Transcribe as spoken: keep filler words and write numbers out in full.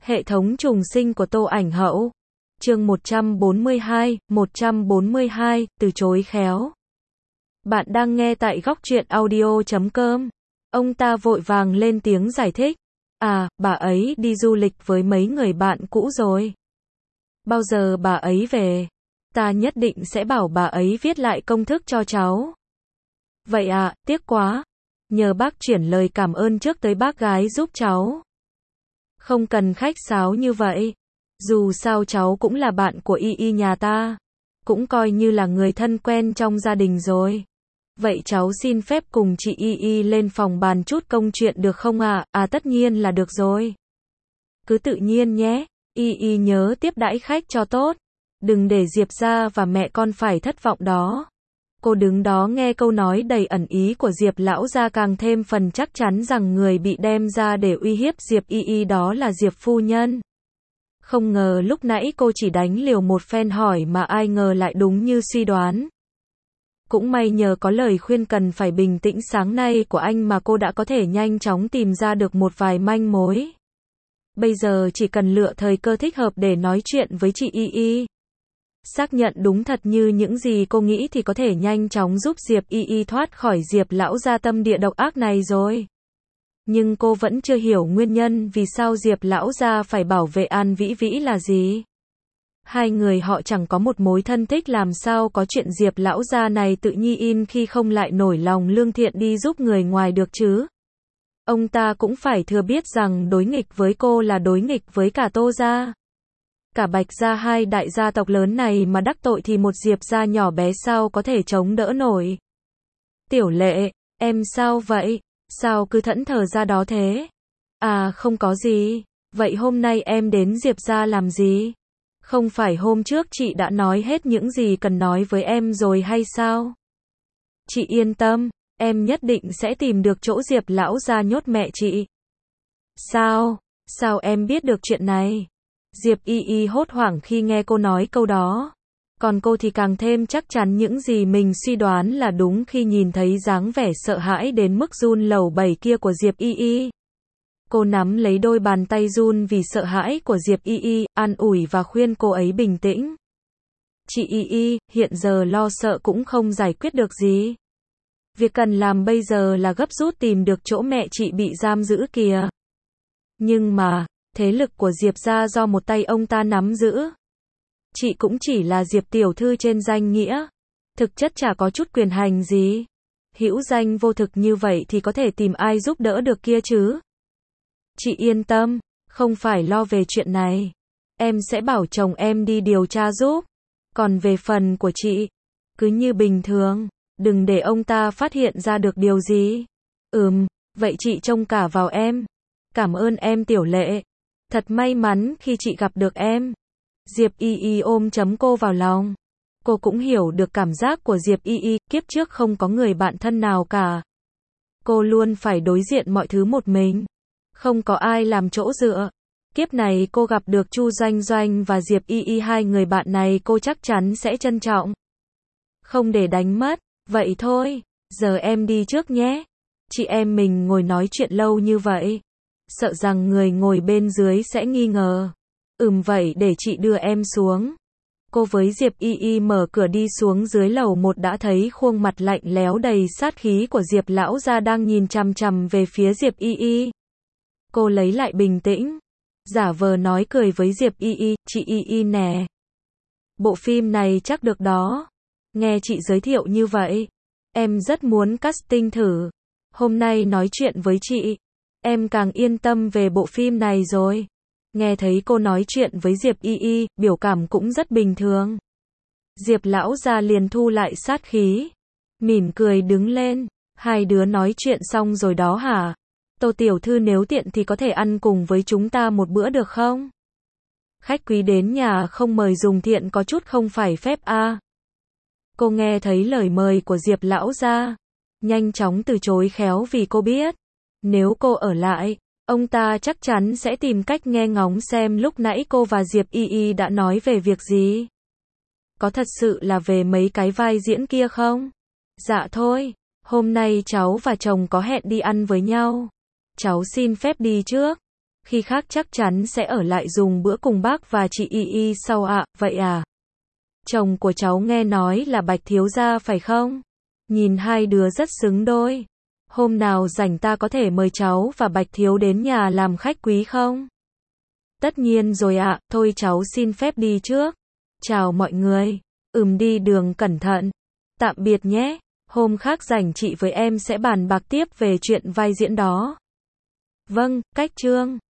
Hệ thống trùng sinh của Tô Ảnh Hậu. Chương một trăm bốn mươi hai, một trăm bốn mươi hai, từ chối khéo. Bạn đang nghe tại góc truyện audio chấm com. Ông ta vội vàng lên tiếng giải thích. À, bà ấy đi du lịch với mấy người bạn cũ rồi. Bao giờ bà ấy về? Ta nhất định sẽ bảo bà ấy viết lại công thức cho cháu. Vậy à, tiếc quá. Nhờ bác chuyển lời cảm ơn trước tới bác gái giúp cháu. Không cần khách sáo như vậy. Dù sao cháu cũng là bạn của Y Y nhà ta. Cũng coi như là người thân quen trong gia đình rồi. Vậy cháu xin phép cùng chị Y Y lên phòng bàn chút công chuyện được không ạ? À? à tất nhiên là được rồi. Cứ tự nhiên nhé. Y Y nhớ tiếp đãi khách cho tốt. Đừng để Diệp gia và mẹ con phải thất vọng đó. Cô đứng đó nghe câu nói đầy ẩn ý của Diệp lão gia càng thêm phần chắc chắn rằng người bị đem ra để uy hiếp Diệp Y Y đó là Diệp phu nhân. Không ngờ lúc nãy cô chỉ đánh liều một phen hỏi mà ai ngờ lại đúng như suy đoán. Cũng may nhờ có lời khuyên cần phải bình tĩnh sáng nay của anh mà cô đã có thể nhanh chóng tìm ra được một vài manh mối. Bây giờ chỉ cần lựa thời cơ thích hợp để nói chuyện với chị Y Y. Xác nhận đúng thật như những gì cô nghĩ thì có thể nhanh chóng giúp Diệp Y Y thoát khỏi Diệp lão gia tâm địa độc ác này rồi. Nhưng cô vẫn chưa hiểu nguyên nhân vì sao Diệp lão gia phải bảo vệ An Vĩ Vĩ là gì. Hai người họ chẳng có một mối thân thích, làm sao có chuyện Diệp lão gia này tự nhi in khi không lại nổi lòng lương thiện đi giúp người ngoài được chứ. Ông ta cũng phải thừa biết rằng đối nghịch với cô là đối nghịch với cả Tô gia. Cả Bạch gia, hai đại gia tộc lớn này mà đắc tội thì một Diệp gia nhỏ bé sao có thể chống đỡ nổi. Tiểu Lệ, em sao vậy? Sao cứ thẫn thờ ra đó thế? À không có gì. Vậy hôm nay em đến Diệp gia làm gì? Không phải hôm trước chị đã nói hết những gì cần nói với em rồi hay sao? Chị yên tâm, em nhất định sẽ tìm được chỗ Diệp lão gia nhốt mẹ chị. Sao? Sao em biết được chuyện này? Diệp Y Y hốt hoảng khi nghe cô nói câu đó. Còn cô thì càng thêm chắc chắn những gì mình suy đoán là đúng khi nhìn thấy dáng vẻ sợ hãi đến mức run lẩu bẩy kia của Diệp Y Y. Cô nắm lấy đôi bàn tay run vì sợ hãi của Diệp Y Y, an ủi và khuyên cô ấy bình tĩnh. Chị Y Y, hiện giờ lo sợ cũng không giải quyết được gì. Việc cần làm bây giờ là gấp rút tìm được chỗ mẹ chị bị giam giữ kìa. Nhưng mà, thế lực của Diệp gia do một tay ông ta nắm giữ. Chị cũng chỉ là Diệp tiểu thư trên danh nghĩa. Thực chất chả có chút quyền hành gì. Hữu danh vô thực như vậy thì có thể tìm ai giúp đỡ được kia chứ. Chị yên tâm, không phải lo về chuyện này. Em sẽ bảo chồng em đi điều tra giúp. Còn về phần của chị, cứ như bình thường, đừng để ông ta phát hiện ra được điều gì. Ừm, vậy chị trông cả vào em. Cảm ơn em Tiểu Lệ. Thật may mắn khi chị gặp được em. Diệp Y Y ôm chấm cô vào lòng. Cô cũng hiểu được cảm giác của Diệp Y Y, kiếp trước không có người bạn thân nào cả. Cô luôn phải đối diện mọi thứ một mình. Không có ai làm chỗ dựa. Kiếp này cô gặp được Chu Doanh Doanh và Diệp Y Y, hai người bạn này cô chắc chắn sẽ trân trọng. Không để đánh mất. Vậy thôi, giờ em đi trước nhé. Chị em mình ngồi nói chuyện lâu như vậy. Sợ rằng người ngồi bên dưới sẽ nghi ngờ. Ừm vậy để chị đưa em xuống. Cô với Diệp Y Y mở cửa đi xuống dưới lầu một đã thấy khuôn mặt lạnh lẽo đầy sát khí của Diệp lão gia đang nhìn chằm chằm về phía Diệp Y Y. Cô lấy lại bình tĩnh, giả vờ nói cười với Diệp Y Y, chị Y Y nè. Bộ phim này chắc được đó. Nghe chị giới thiệu như vậy, em rất muốn casting thử. Hôm nay nói chuyện với chị, em càng yên tâm về bộ phim này rồi. Nghe thấy cô nói chuyện với Diệp Y Y, biểu cảm cũng rất bình thường. Diệp lão gia liền thu lại sát khí, mỉm cười đứng lên. Hai đứa nói chuyện xong rồi đó hả? Tô tiểu thư nếu tiện thì có thể ăn cùng với chúng ta một bữa được không? Khách quý đến nhà không mời dùng thiện có chút không phải phép a. À. Cô nghe thấy lời mời của Diệp lão gia, nhanh chóng từ chối khéo vì cô biết, nếu cô ở lại, ông ta chắc chắn sẽ tìm cách nghe ngóng xem lúc nãy cô và Diệp Y Y đã nói về việc gì. Có thật sự là về mấy cái vai diễn kia không? Dạ thôi, hôm nay cháu và chồng có hẹn đi ăn với nhau. Cháu xin phép đi trước. khi khác chắc chắn sẽ ở lại dùng bữa cùng bác và chị Y Y sau ạ, vậy à? Chồng của cháu nghe nói là Bạch thiếu gia phải không? Nhìn hai đứa rất xứng đôi. Hôm nào rảnh ta có thể mời cháu và Bạch thiếu đến nhà làm khách quý không? Tất nhiên rồi ạ, thôi cháu xin phép đi trước. Chào mọi người. Ừm đi đường cẩn thận. Tạm biệt nhé. Hôm khác rảnh chị với em sẽ bàn bạc tiếp về chuyện vai diễn đó. Vâng, cách chương.